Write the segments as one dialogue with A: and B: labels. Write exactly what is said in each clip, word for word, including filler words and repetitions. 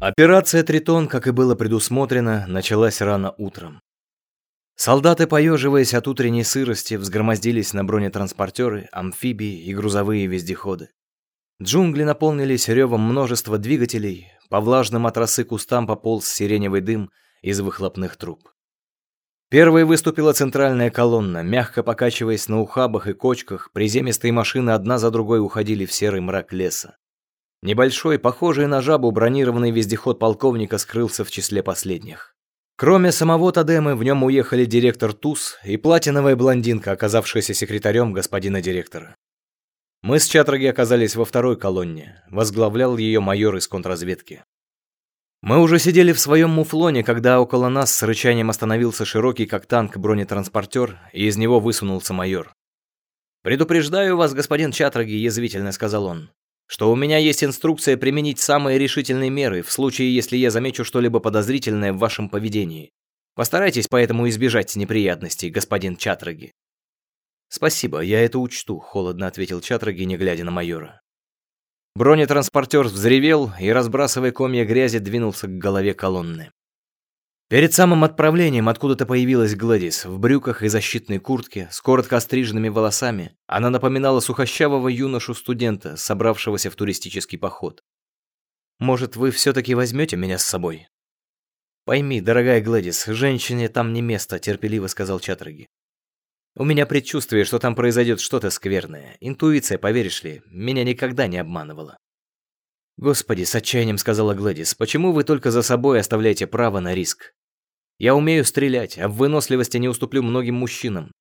A: Операция «Тритон», как и было предусмотрено, началась рано утром. Солдаты, поеживаясь от утренней сырости, взгромоздились на бронетранспортеры, амфибии и грузовые вездеходы. Джунгли наполнились ревом множества двигателей, по влажным от росы кустам пополз сиреневый дым из выхлопных труб. Первой выступила центральная колонна, мягко покачиваясь на ухабах и кочках, приземистые машины одна за другой уходили в серый мрак леса. Небольшой, похожий на жабу, бронированный вездеход полковника скрылся в числе последних. Кроме самого Тадемы, в нем уехали директор Туз и платиновая блондинка, оказавшаяся секретарем господина директора. Мы с Чатраги оказались во второй колонне, возглавлял ее майор из контрразведки. Мы уже сидели в своем муфлоне, когда около нас с рычанием остановился широкий, как танк, бронетранспортер, и из него высунулся майор. «Предупреждаю вас, господин Чатраги», — язвительно сказал он, что у меня есть инструкция применить самые решительные меры в случае, если я замечу что-либо подозрительное в вашем поведении. Постарайтесь поэтому избежать неприятностей, господин Чатраги. Спасибо, я это учту, холодно ответил Чатраги, не глядя на майора. Бронетранспортер взревел и, разбрасывая комья грязи, двинулся к голове колонны. Перед самым отправлением откуда-то появилась Глэдис в брюках и защитной куртке, с коротко остриженными волосами. Она напоминала сухощавого юношу-студента, собравшегося в туристический поход. «Может, вы все-таки возьмете меня с собой?» «Пойми, дорогая Глэдис, женщине там не место», — терпеливо сказал Чатраги. «У меня предчувствие, что там произойдет что-то скверное. Интуиция, поверишь ли, меня никогда не обманывала». «Господи», — с отчаянием сказала Глэдис, — «почему вы только за собой оставляете право на риск? Я умею стрелять, а в выносливости не уступлю многим мужчинам».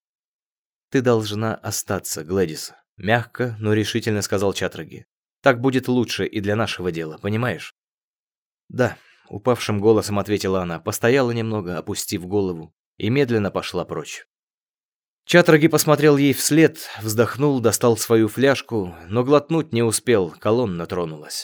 A: «Ты должна остаться, Глэдис», — мягко, но решительно сказал Чатраги. «Так будет лучше и для нашего дела, понимаешь?» «Да», — упавшим голосом ответила она, постояла немного, опустив голову, и медленно пошла прочь. Чатраги посмотрел ей вслед, вздохнул, достал свою фляжку, но глотнуть не успел, колонна тронулась.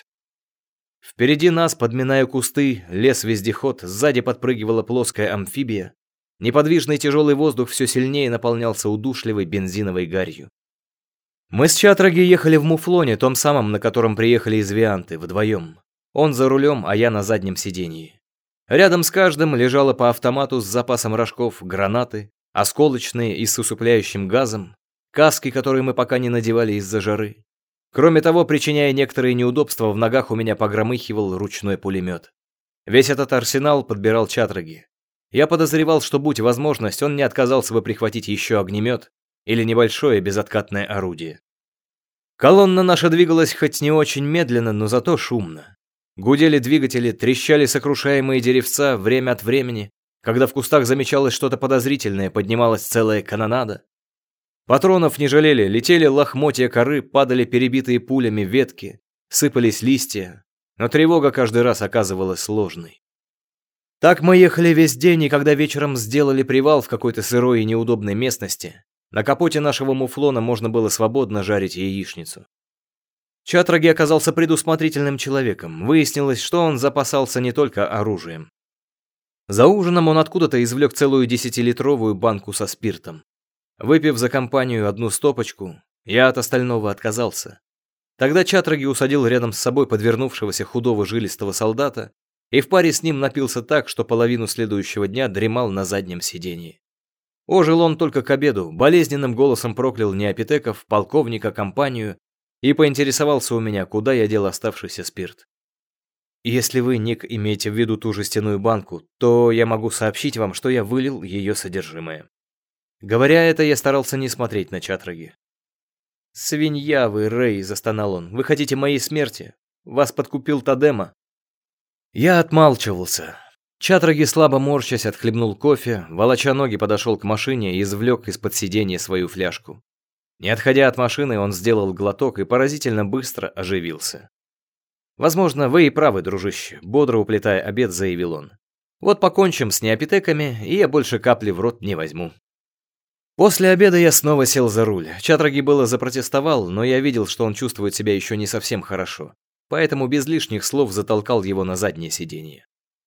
A: Впереди нас, подминая кусты, лес-вездеход, сзади подпрыгивала плоская амфибия. Неподвижный тяжелый воздух все сильнее наполнялся удушливой бензиновой гарью. Мы с Чатраги ехали в муфлоне, том самом, на котором приехали из Вианты, вдвоем. Он за рулем, а я на заднем сиденье. Рядом с каждым лежало по автомату с запасом рожков, гранаты, осколочные и с усыпляющим газом, каски, которые мы пока не надевали из-за жары. Кроме того, причиняя некоторые неудобства, в ногах у меня погромыхивал ручной пулемет. Весь этот арсенал подбирал Чатраги. Я подозревал, что, будь возможность, он не отказался бы прихватить еще огнемет или небольшое безоткатное орудие. Колонна наша двигалась хоть не очень медленно, но зато шумно. Гудели двигатели, трещали сокрушаемые деревца время от времени. Когда в кустах замечалось что-то подозрительное, поднималась целая канонада. Патронов не жалели, летели лохмотья коры, падали перебитые пулями ветки, сыпались листья, но тревога каждый раз оказывалась сложной. Так мы ехали весь день, и когда вечером сделали привал в какой-то сырой и неудобной местности, на капоте нашего муфлона можно было свободно жарить яичницу. Чатраги оказался предусмотрительным человеком. Выяснилось, что он запасался не только оружием. За ужином он откуда-то извлек целую десятилитровую банку со спиртом. Выпив за компанию одну стопочку, я от остального отказался. Тогда Чатраги усадил рядом с собой подвернувшегося худого жилистого солдата и в паре с ним напился так, что половину следующего дня дремал на заднем сиденье. Ожил он только к обеду, болезненным голосом проклял неопитеков, полковника, компанию и поинтересовался у меня, куда я дел оставшийся спирт. Если вы, Ник, имеете в виду ту жестяную банку, то я могу сообщить вам, что я вылил ее содержимое. Говоря это, я старался не смотреть на Чатраги. «Свинья вы, Рэй!» — застонал он. «Вы хотите моей смерти? Вас подкупил Тадема?» Я отмалчивался. Чатраги, слабо морщась, отхлебнул кофе, волоча ноги, подошел к машине и извлек из-под сиденья свою фляжку. Не отходя от машины, он сделал глоток и поразительно быстро оживился. «Возможно, вы и правы, дружище», — бодро уплетая обед, заявил он. «Вот покончим с неопитеками, и я больше капли в рот не возьму». После обеда я снова сел за руль. Чатраги было запротестовал, но я видел, что он чувствует себя еще не совсем хорошо, поэтому без лишних слов затолкал его на заднее сиденье.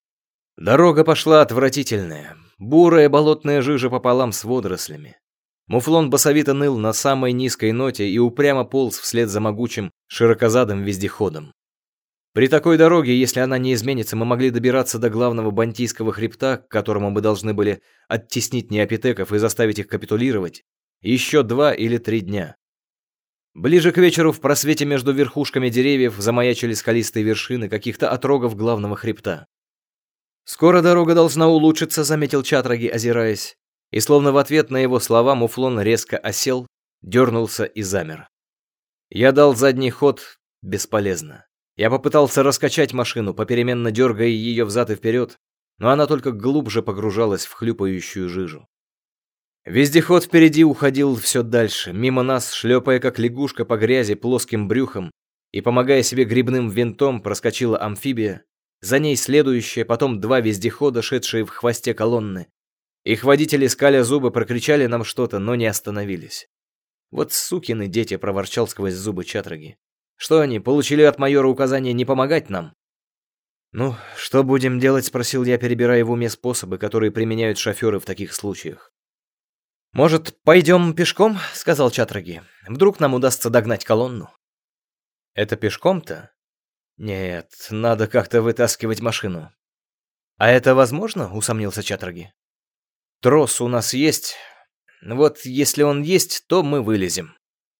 A: Дорога пошла отвратительная, бурая болотная жижа пополам с водорослями. Муфлон басовито ныл на самой низкой ноте и упрямо полз вслед за могучим широкозадым вездеходом. При такой дороге, если она не изменится, мы могли добираться до главного Бантийского хребта, к которому мы должны были оттеснить неопитеков и заставить их капитулировать, еще два или три дня. Ближе к вечеру в просвете между верхушками деревьев замаячили скалистые вершины каких-то отрогов главного хребта. «Скоро дорога должна улучшиться», — заметил Чатраги, озираясь. И словно в ответ на его слова муфлон резко осел, дернулся и замер. Я дал задний ход бесполезно. Я попытался раскачать машину, попеременно дергая ее взад и вперед, но она только глубже погружалась в хлюпающую жижу. Вездеход впереди уходил все дальше, мимо нас, шлепая как лягушка по грязи плоским брюхом, и, помогая себе грибным винтом, проскочила амфибия, за ней следующая, потом два вездехода, шедшие в хвосте колонны. Их водители, скаля зубы, прокричали нам что-то, но не остановились. «Вот сукины дети», — проворчал сквозь зубы Чатраги. «Что они, получили от майора указание не помогать нам?» «Ну, что будем делать?» — спросил я, перебирая в уме способы, которые применяют шоферы в таких случаях. «Может, пойдем пешком?» — сказал Чатраги. «Вдруг нам удастся догнать колонну?» «Это пешком-то?» «Нет, надо как-то вытаскивать машину». «А это возможно?» — усомнился Чатраги. «Трос у нас есть. Вот если он есть, то мы вылезем».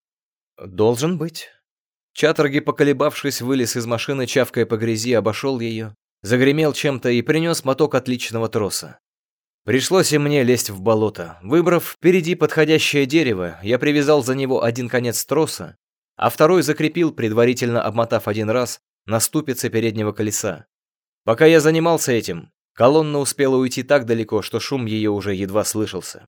A: «Должен быть». Чатраги, поколебавшись, вылез из машины, чавкая по грязи, обошел ее, загремел чем-то и принес моток отличного троса. Пришлось и мне лезть в болото. Выбрав впереди подходящее дерево, я привязал за него один конец троса, а второй закрепил, предварительно обмотав один раз, на ступице переднего колеса. Пока я занимался этим, колонна успела уйти так далеко, что шум ее уже едва слышался.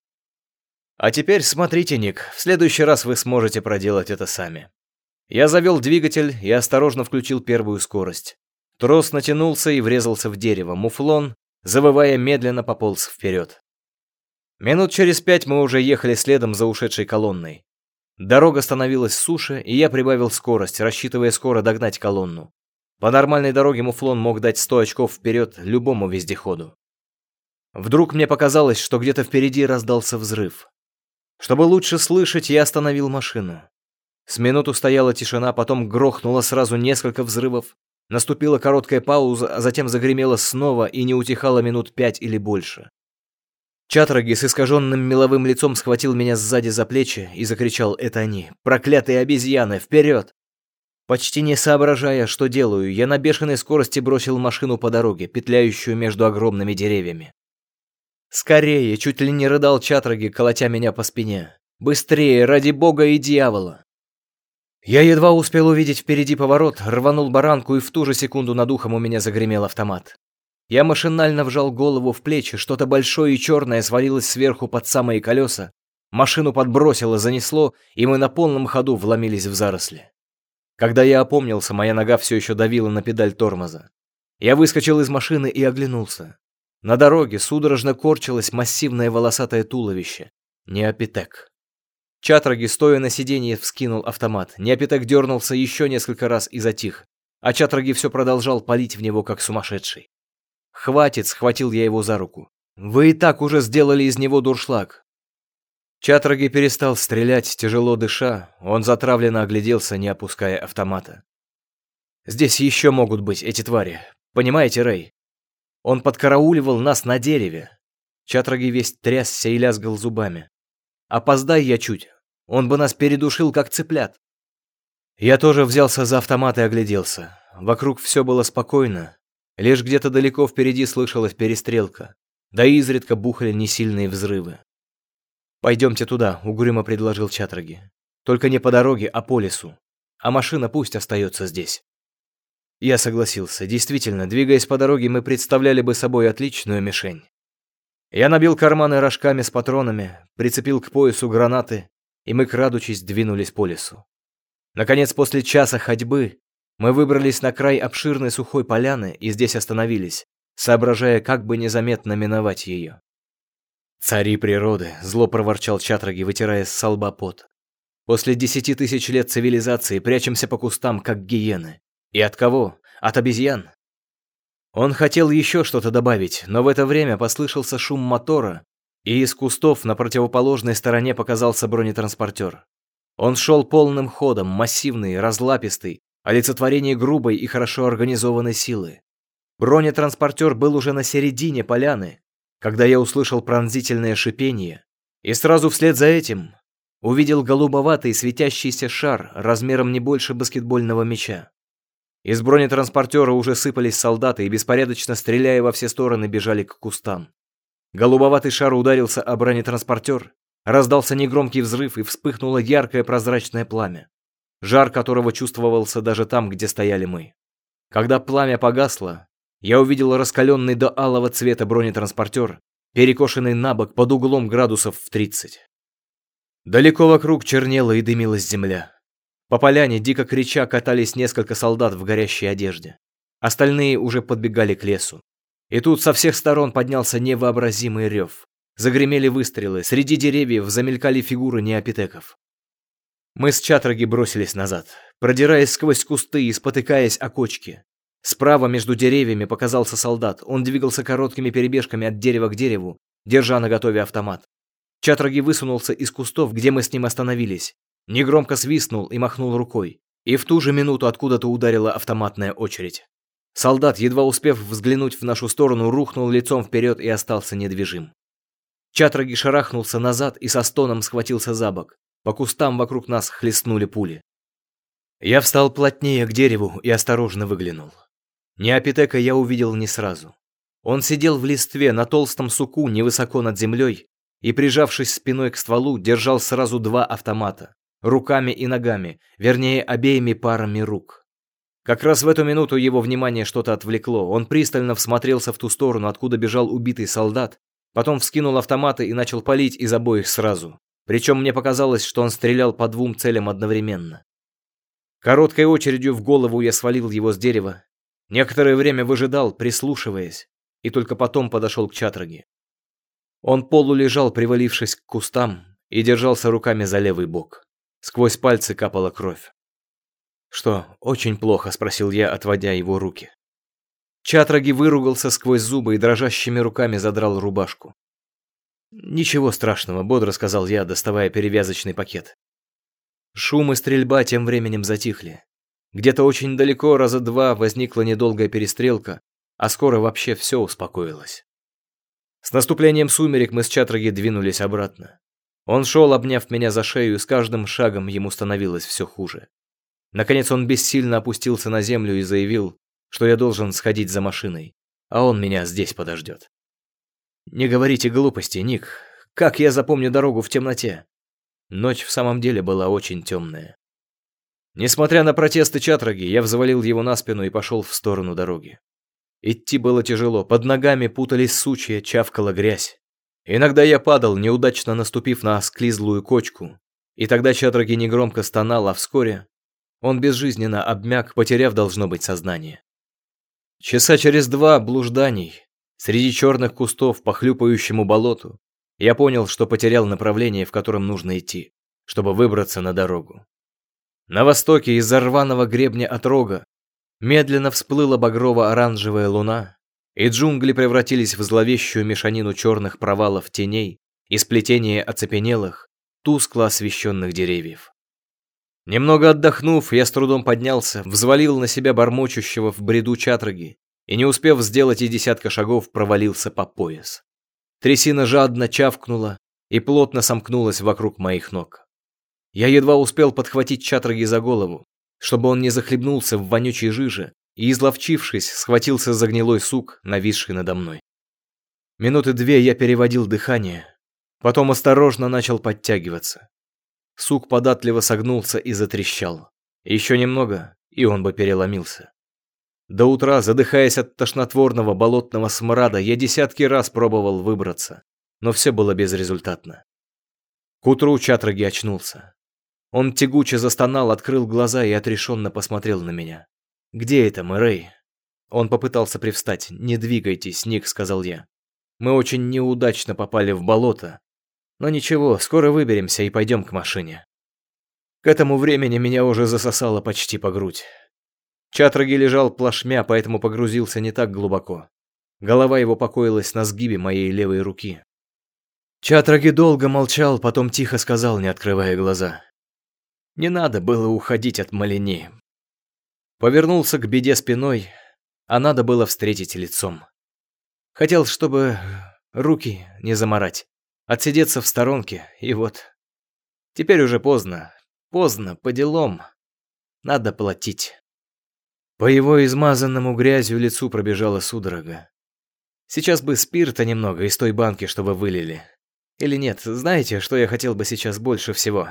A: А теперь смотрите, Ник, в следующий раз вы сможете проделать это сами. Я завел двигатель и осторожно включил первую скорость. Трос натянулся и врезался в дерево. Муфлон, завывая, медленно пополз вперед. Минут через пять мы уже ехали следом за ушедшей колонной. Дорога становилась суше, и я прибавил скорость, рассчитывая скоро догнать колонну. По нормальной дороге муфлон мог дать сто очков вперед любому вездеходу. Вдруг мне показалось, что где-то впереди раздался взрыв. Чтобы лучше слышать, я остановил машину. С минуту стояла тишина, потом грохнуло сразу несколько взрывов. Наступила короткая пауза, а затем загремело снова и не утихало минут пять или больше. Чатраги с искаженным меловым лицом схватил меня сзади за плечи и закричал: «Это они! Проклятые обезьяны! Вперед!» Почти не соображая, что делаю, я на бешеной скорости бросил машину по дороге, петляющую между огромными деревьями. «Скорее!» — чуть ли не рыдал Чатраги, колотя меня по спине. «Быстрее! Ради бога и дьявола!» Я едва успел увидеть впереди поворот, рванул баранку, и в ту же секунду над ухом у меня загремел автомат. Я машинально вжал голову в плечи, что-то большое и черное свалилось сверху под самые колеса. Машину подбросило, занесло, и мы на полном ходу вломились в заросли. Когда я опомнился, моя нога все еще давила на педаль тормоза. Я выскочил из машины и оглянулся. На дороге судорожно корчилось массивное волосатое туловище. Неопитек. Чатраги, стоя на сиденье, вскинул автомат. Неопитек дернулся еще несколько раз и затих, а Чатраги все продолжал палить в него, как сумасшедший. «Хватит!» — схватил я его за руку. «Вы и так уже сделали из него дуршлаг!» Чатраги перестал стрелять, тяжело дыша. Он затравленно огляделся, не опуская автомата. «Здесь еще могут быть эти твари. Понимаете, Рэй? Он подкарауливал нас на дереве». Чатраги весь трясся и лязгал зубами. «Опоздай я чуть, он бы нас передушил, как цыплят». Я тоже взялся за автомат и огляделся. Вокруг все было спокойно. Лишь где-то далеко впереди слышалась перестрелка. Да и изредка бухали несильные взрывы. «Пойдемте туда», — угрюмо предложил Чатраги. «Только не по дороге, а по лесу. А машина пусть остается здесь». Я согласился. Действительно, двигаясь по дороге, мы представляли бы собой отличную мишень. Я набил карманы рожками с патронами, прицепил к поясу гранаты, и мы, крадучись, двинулись по лесу. Наконец, после часа ходьбы, мы выбрались на край обширной сухой поляны и здесь остановились, соображая, как бы незаметно миновать ее. «Цари природы», — зло проворчал Чатраги, вытирая с лба пот. «После десяти тысяч лет цивилизации прячемся по кустам, как гиены. И от кого? От обезьян?» Он хотел еще что-то добавить, но в это время послышался шум мотора, и из кустов на противоположной стороне показался бронетранспортер. Он шел полным ходом, массивный, разлапистый, олицетворение грубой и хорошо организованной силы. Бронетранспортер был уже на середине поляны, когда я услышал пронзительное шипение, и сразу вслед за этим увидел голубоватый светящийся шар размером не больше баскетбольного мяча. Из бронетранспортера уже сыпались солдаты и, беспорядочно стреляя во все стороны, бежали к кустам. Голубоватый шар ударился о бронетранспортер, раздался негромкий взрыв и вспыхнуло яркое прозрачное пламя, жар которого чувствовался даже там, где стояли мы. Когда пламя погасло, я увидел раскаленный до алого цвета бронетранспортер, перекошенный на бок под углом градусов в тридцать. Далеко вокруг чернела и дымилась земля. По поляне, дико крича, катались несколько солдат в горящей одежде. Остальные уже подбегали к лесу. И тут со всех сторон поднялся невообразимый рев. Загремели выстрелы, среди деревьев замелькали фигуры неопитеков. Мы с Чатраги бросились назад, продираясь сквозь кусты и спотыкаясь о кочки. Справа между деревьями показался солдат. Он двигался короткими перебежками от дерева к дереву, держа наготове автомат. Чатраги высунулся из кустов, где мы с ним остановились. Негромко свистнул и махнул рукой. И в ту же минуту откуда-то ударила автоматная очередь. Солдат, едва успев взглянуть в нашу сторону, рухнул лицом вперед и остался недвижим. Чатраги шарахнулся назад и со стоном схватился за бок. По кустам вокруг нас хлестнули пули. Я встал плотнее к дереву и осторожно выглянул. Неопитека я увидел не сразу. Он сидел в листве на толстом суку невысоко над землей и, прижавшись спиной к стволу, держал сразу два автомата. Руками и ногами, вернее, обеими парами рук. Как раз в эту минуту его внимание что-то отвлекло. Он пристально всмотрелся в ту сторону, откуда бежал убитый солдат, потом вскинул автоматы и начал палить из обоих сразу. Причем мне показалось, что он стрелял по двум целям одновременно. Короткой очередью в голову я свалил его с дерева. Некоторое время выжидал, прислушиваясь, и только потом подошел к Чатраге. Он полулежал, привалившись к кустам, и держался руками за левый бок. Сквозь пальцы капала кровь. «Что, очень плохо?» — спросил я, отводя его руки. Чатраги выругался сквозь зубы и дрожащими руками задрал рубашку. «Ничего страшного», — бодро сказал я, доставая перевязочный пакет. Шум и стрельба тем временем затихли. Где-то очень далеко раза два возникла недолгая перестрелка, а скоро вообще все успокоилось. С наступлением сумерек мы с Чатраги двинулись обратно. Он шел, обняв меня за шею, и с каждым шагом ему становилось все хуже. Наконец он бессильно опустился на землю и заявил, что я должен сходить за машиной, а он меня здесь подождет. «Не говорите глупости, Ник. Как я запомню дорогу в темноте?» Ночь в самом деле была очень темная. Несмотря на протесты Чатраги, я взвалил его на спину и пошел в сторону дороги. Идти было тяжело, под ногами путались сучья, чавкала грязь. Иногда я падал, неудачно наступив на осклизлую кочку, и тогда Чатраги негромко стонал, а вскоре он безжизненно обмяк, потеряв, должно быть, сознание. Часа через два блужданий, среди черных кустов по хлюпающему болоту, я понял, что потерял направление, в котором нужно идти, чтобы выбраться на дорогу. На востоке из-за рваного гребня отрога медленно всплыла багрово-оранжевая луна, и джунгли превратились в зловещую мешанину черных провалов теней и сплетения оцепенелых, тускло освещенных деревьев. Немного отдохнув, я с трудом поднялся, взвалил на себя бормочущего в бреду Чатраги и, не успев сделать и десятка шагов, провалился по пояс. Трясина жадно чавкнула и плотно сомкнулась вокруг моих ног. Я едва успел подхватить Чатраги за голову, чтобы он не захлебнулся в вонючей жиже, и, изловчившись, схватился за гнилой сук, нависший надо мной. Минуты две я переводил дыхание, потом осторожно начал подтягиваться. Сук податливо согнулся и затрещал. Еще немного, и он бы переломился. До утра, задыхаясь от тошнотворного болотного смрада, я десятки раз пробовал выбраться, но все было безрезультатно. К утру Чатраги очнулся. Он тягуче застонал, открыл глаза и отрешенно посмотрел на меня. «Где это мы, Рэй?» Он попытался привстать. «Не двигайтесь, Ник», — сказал я. «Мы очень неудачно попали в болото. Но ничего, скоро выберемся и пойдем к машине». К этому времени меня уже засосало почти по грудь. Чатраги лежал плашмя, поэтому погрузился не так глубоко. Голова его покоилась на сгибе моей левой руки. Чатраги долго молчал, потом тихо сказал, не открывая глаза. «Не надо было уходить от Малини. Повернулся к беде спиной, а надо было встретить лицом. Хотел, чтобы руки не замарать, отсидеться в сторонке, и вот. Теперь уже поздно, поздно, по делам. Надо платить. По его измазанному грязью лицу пробежала судорога. Сейчас бы спирта немного из той банки, чтобы вылили. Или нет, знаете, что я хотел бы сейчас больше всего?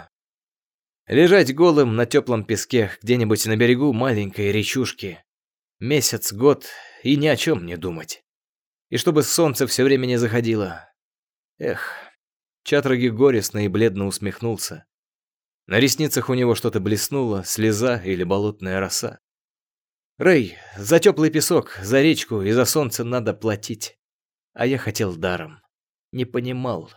A: Лежать голым на теплом песке где-нибудь на берегу маленькой речушки. Месяц, год и ни о чем не думать. И чтобы солнце все время не заходило. Эх, Чатраги горестно и бледно усмехнулся. На ресницах у него что-то блеснуло, слеза или болотная роса. Рэй, за теплый песок, за речку и за солнце надо платить. А я хотел даром. Не понимал.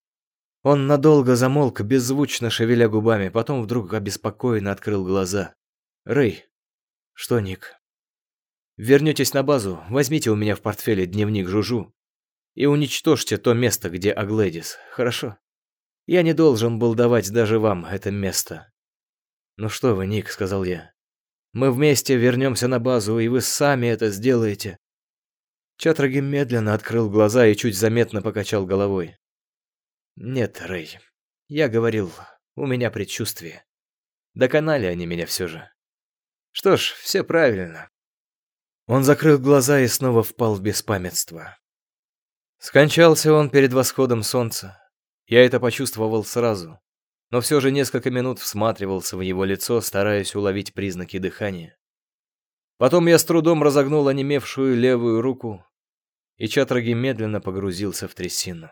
A: Он надолго замолк, беззвучно шевеля губами, потом вдруг обеспокоенно открыл глаза. «Рэй». «Что, Ник?» «Вернетесь на базу, возьмите у меня в портфеле дневник Жужу и уничтожьте то место, где Аглэдис, хорошо? Я не должен был давать даже вам это место». «Ну что вы, Ник», — сказал я. «Мы вместе вернемся на базу, и вы сами это сделаете». Чатраги медленно открыл глаза и чуть заметно покачал головой. «Нет, Рэй, я говорил, у меня предчувствие. Доконали они меня все же. Что ж, все правильно». Он закрыл глаза и снова впал в беспамятство. Скончался он перед восходом солнца. Я это почувствовал сразу, но все же несколько минут всматривался в его лицо, стараясь уловить признаки дыхания. Потом я с трудом разогнул онемевшую левую руку, и Чатраги медленно погрузился в трясину.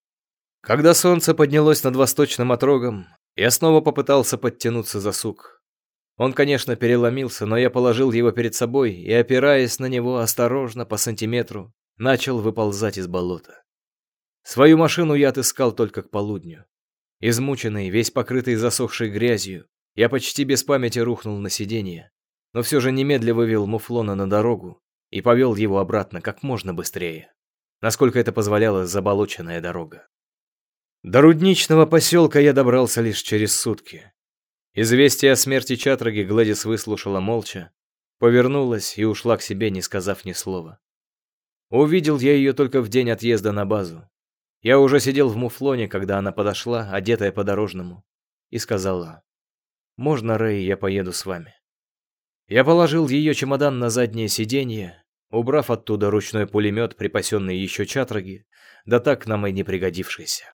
A: Когда солнце поднялось над восточным отрогом, я снова попытался подтянуться за сук. Он, конечно, переломился, но я положил его перед собой и, опираясь на него осторожно по сантиметру, начал выползать из болота. Свою машину я отыскал только к полудню. Измученный, весь покрытый засохшей грязью, я почти без памяти рухнул на сиденье, но все же немедля вывел муфлона на дорогу и повел его обратно как можно быстрее, насколько это позволяла заболоченная дорога. До рудничного поселка я добрался лишь через сутки. Известие о смерти Чатраги Глэдис выслушала молча, повернулась и ушла к себе, не сказав ни слова. Увидел я ее только в день отъезда на базу. Я уже сидел в муфлоне, когда она подошла, одетая по-дорожному, и сказала: «Можно, Рэй, я поеду с вами?» Я положил ее чемодан на заднее сиденье, убрав оттуда ручной пулемет, припасенный еще Чатраги, да так нам и не пригодившийся.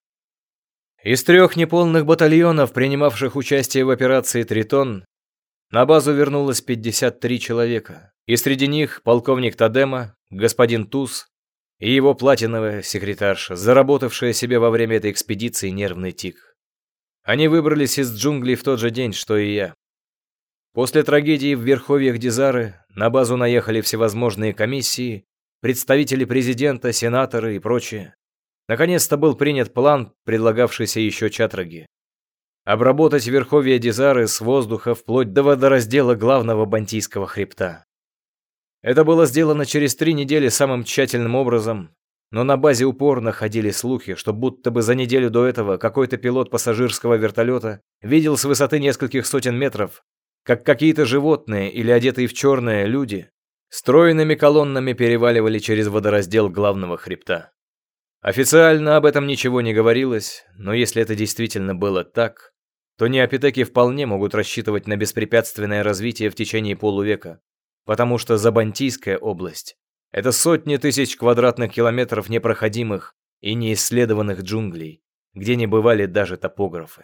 A: Из трех неполных батальонов, принимавших участие в операции «Тритон», на базу вернулось пятьдесят три человека, и среди них полковник Тадема, господин Туз и его платиновая секретарша, заработавшая себе во время этой экспедиции нервный тик. Они выбрались из джунглей в тот же день, что и я. После трагедии в верховьях Дизары на базу наехали всевозможные комиссии, представители президента, сенаторы и прочее. Наконец-то был принят план, предлагавшийся еще Чатраги. Обработать верховья Дизары с воздуха вплоть до водораздела главного Бантийского хребта. Это было сделано через три недели самым тщательным образом, но на базе упорно ходили слухи, что будто бы за неделю до этого какой-то пилот пассажирского вертолета видел с высоты нескольких сотен метров, как какие-то животные или одетые в черное люди стройными колоннами переваливали через водораздел главного хребта. Официально об этом ничего не говорилось, но если это действительно было так, то неопитеки вполне могут рассчитывать на беспрепятственное развитие в течение полувека, потому что Забантийская область – это сотни тысяч квадратных километров непроходимых и неисследованных джунглей, где не бывали даже топографы.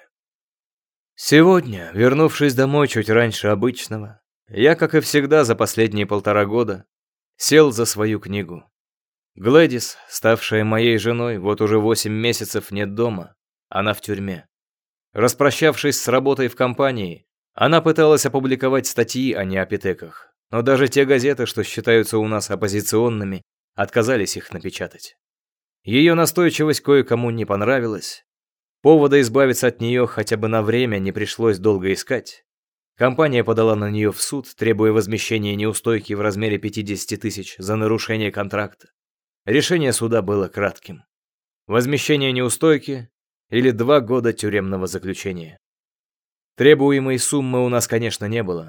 A: Сегодня, вернувшись домой чуть раньше обычного, я, как и всегда за последние полтора года, сел за свою книгу. Глэдис, ставшая моей женой, вот уже восемь месяцев нет дома, она в тюрьме. Распрощавшись с работой в компании, она пыталась опубликовать статьи о неопитеках, но даже те газеты, что считаются у нас оппозиционными, отказались их напечатать. Ее настойчивость кое-кому не понравилась. Повода избавиться от нее хотя бы на время не пришлось долго искать. Компания подала на нее в суд, требуя возмещения неустойки в размере пятьдесят тысяч за нарушение контракта. Решение суда было кратким. Возмещение неустойки или два года тюремного заключения. Требуемой суммы у нас, конечно, не было.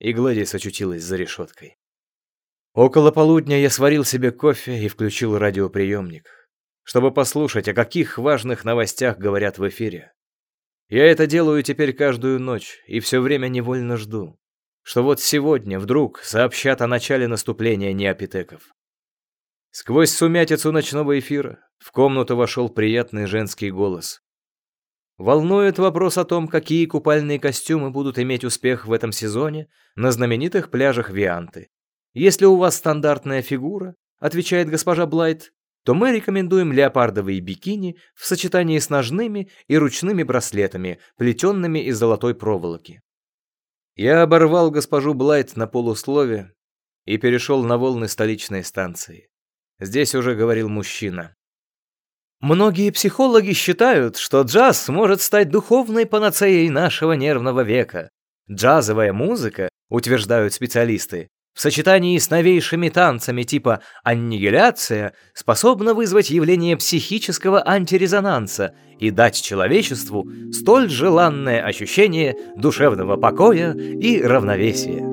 A: и Глэдис очутилась за решеткой. Около полудня я сварил себе кофе и включил радиоприемник, чтобы послушать, о каких важных новостях говорят в эфире. Я это делаю теперь каждую ночь и все время невольно жду, что вот сегодня вдруг сообщат о начале наступления неопитеков. Сквозь сумятицу ночного эфира в комнату вошел приятный женский голос. Волнует вопрос о том, какие купальные костюмы будут иметь успех в этом сезоне на знаменитых пляжах Вианты. Если у вас стандартная фигура, отвечает госпожа Блайт, то мы рекомендуем леопардовые бикини в сочетании с ножными и ручными браслетами, плетенными из золотой проволоки. Я оборвал госпожу Блайт на полуслове и перешел на волны столичной станции. Здесь уже говорил мужчина. Многие психологи считают, что джаз может стать духовной панацеей нашего нервного века. Джазовая музыка, утверждают специалисты, в сочетании с новейшими танцами типа аннигиляция способна вызвать явление психического антирезонанса и дать человечеству столь желанное ощущение душевного покоя и равновесия.